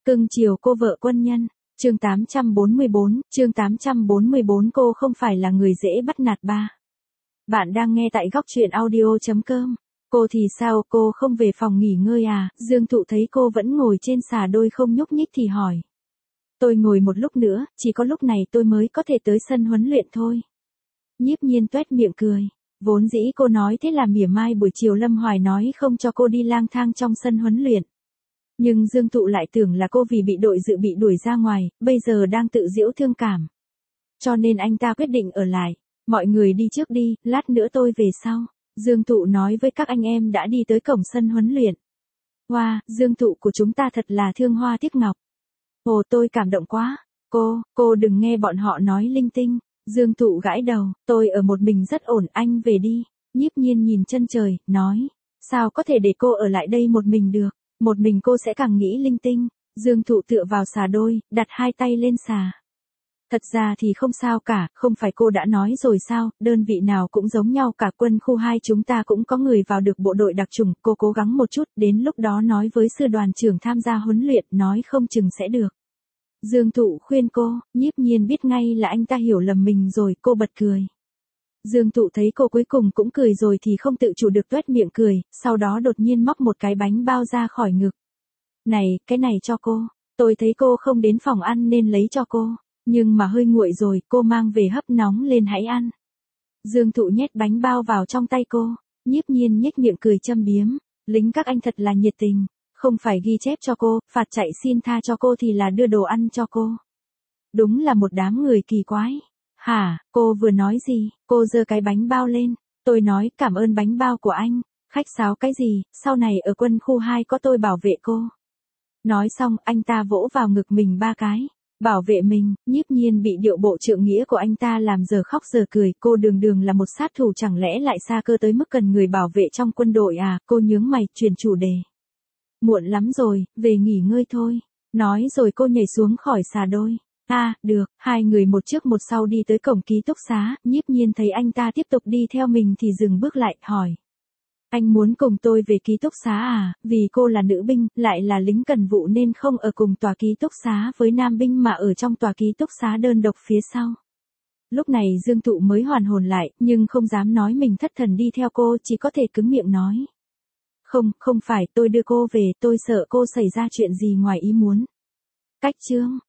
Cưng chiều cô vợ quân nhân. Chương 844, cô không phải là người dễ bắt nạt ba. Bạn đang nghe tại góc truyện audio.com. Cô thì sao, cô không về phòng nghỉ ngơi à? Dương Thụ thấy cô vẫn ngồi trên xà đôi không nhúc nhích thì hỏi. Tôi ngồi một lúc nữa, chỉ có lúc này tôi mới có thể tới sân huấn luyện thôi. Nhiếp Nhiên tuét miệng cười. Vốn dĩ cô nói thế là mỉa mai buổi chiều Lâm Hoài nói không cho cô đi lang thang trong sân huấn luyện. Nhưng Dương Thụ lại tưởng là cô vì bị đội dự bị đuổi ra ngoài, bây giờ đang tự giễu thương cảm. Cho nên anh ta quyết định ở lại. Mọi người đi trước đi, lát nữa tôi về sau. Dương Thụ nói với các anh em đã đi tới cổng sân huấn luyện. Wow, Dương Thụ của chúng ta thật là thương hoa tiếc ngọc. Ồ, tôi cảm động quá. Cô đừng nghe bọn họ nói linh tinh. Dương Thụ gãi đầu, tôi ở một mình rất ổn, anh về đi. Nhiếp Nhiên nhìn chân trời, nói. Sao có thể để cô ở lại đây một mình được? Một mình cô sẽ càng nghĩ linh tinh. Dương Thụ tựa vào xà đôi, đặt hai tay lên xà. Thật ra thì không sao cả, không phải cô đã nói rồi sao, đơn vị nào cũng giống nhau cả, quân khu 2 chúng ta cũng có người vào được bộ đội đặc chủng, cô cố gắng một chút, đến lúc đó nói với sư đoàn trưởng tham gia huấn luyện, nói không chừng sẽ được. Dương Thụ khuyên cô, Nhiếp Nhiên biết ngay là anh ta hiểu lầm mình rồi, cô bật cười. Dương Thụ thấy cô cuối cùng cũng cười rồi thì không tự chủ được tuét miệng cười, sau đó đột nhiên móc một cái bánh bao ra khỏi ngực. Này, cái này cho cô, tôi thấy cô không đến phòng ăn nên lấy cho cô, nhưng mà hơi nguội rồi, cô mang về hấp nóng lên hãy ăn. Dương Thụ nhét bánh bao vào trong tay cô, Nhiếp Nhiên nhếch miệng cười châm biếm, lính các anh thật là nhiệt tình, không phải ghi chép cho cô, phạt chạy xin tha cho cô thì là đưa đồ ăn cho cô. Đúng là một đám người kỳ quái. Hả, cô vừa nói gì? Cô giơ cái bánh bao lên. Tôi nói cảm ơn bánh bao của anh. Khách sáo cái gì, sau này ở quân khu 2 có tôi bảo vệ cô. Nói xong, anh ta vỗ vào ngực mình 3 cái. Bảo vệ mình, Nhiếp Nhiên bị điệu bộ trượng nghĩa của anh ta làm giờ khóc giờ cười. Cô đường đường là một sát thủ chẳng lẽ lại xa cơ tới mức cần người bảo vệ trong quân đội à? Cô nhướng mày, chuyển chủ đề. Muộn lắm rồi, về nghỉ ngơi thôi. Nói rồi cô nhảy xuống khỏi xà đôi. Được, hai người một trước một sau đi tới cổng ký túc xá, Nhiếp Nhiên thấy anh ta tiếp tục đi theo mình thì dừng bước lại, hỏi. Anh muốn cùng tôi về ký túc xá à, vì cô là nữ binh, lại là lính cần vụ nên không ở cùng tòa ký túc xá với nam binh mà ở trong tòa ký túc xá đơn độc phía sau. Lúc này Dương Thụ mới hoàn hồn lại, nhưng không dám nói mình thất thần đi theo cô, chỉ có thể cứng miệng nói. Không phải, tôi đưa cô về, tôi sợ cô xảy ra chuyện gì ngoài ý muốn. Cách chương.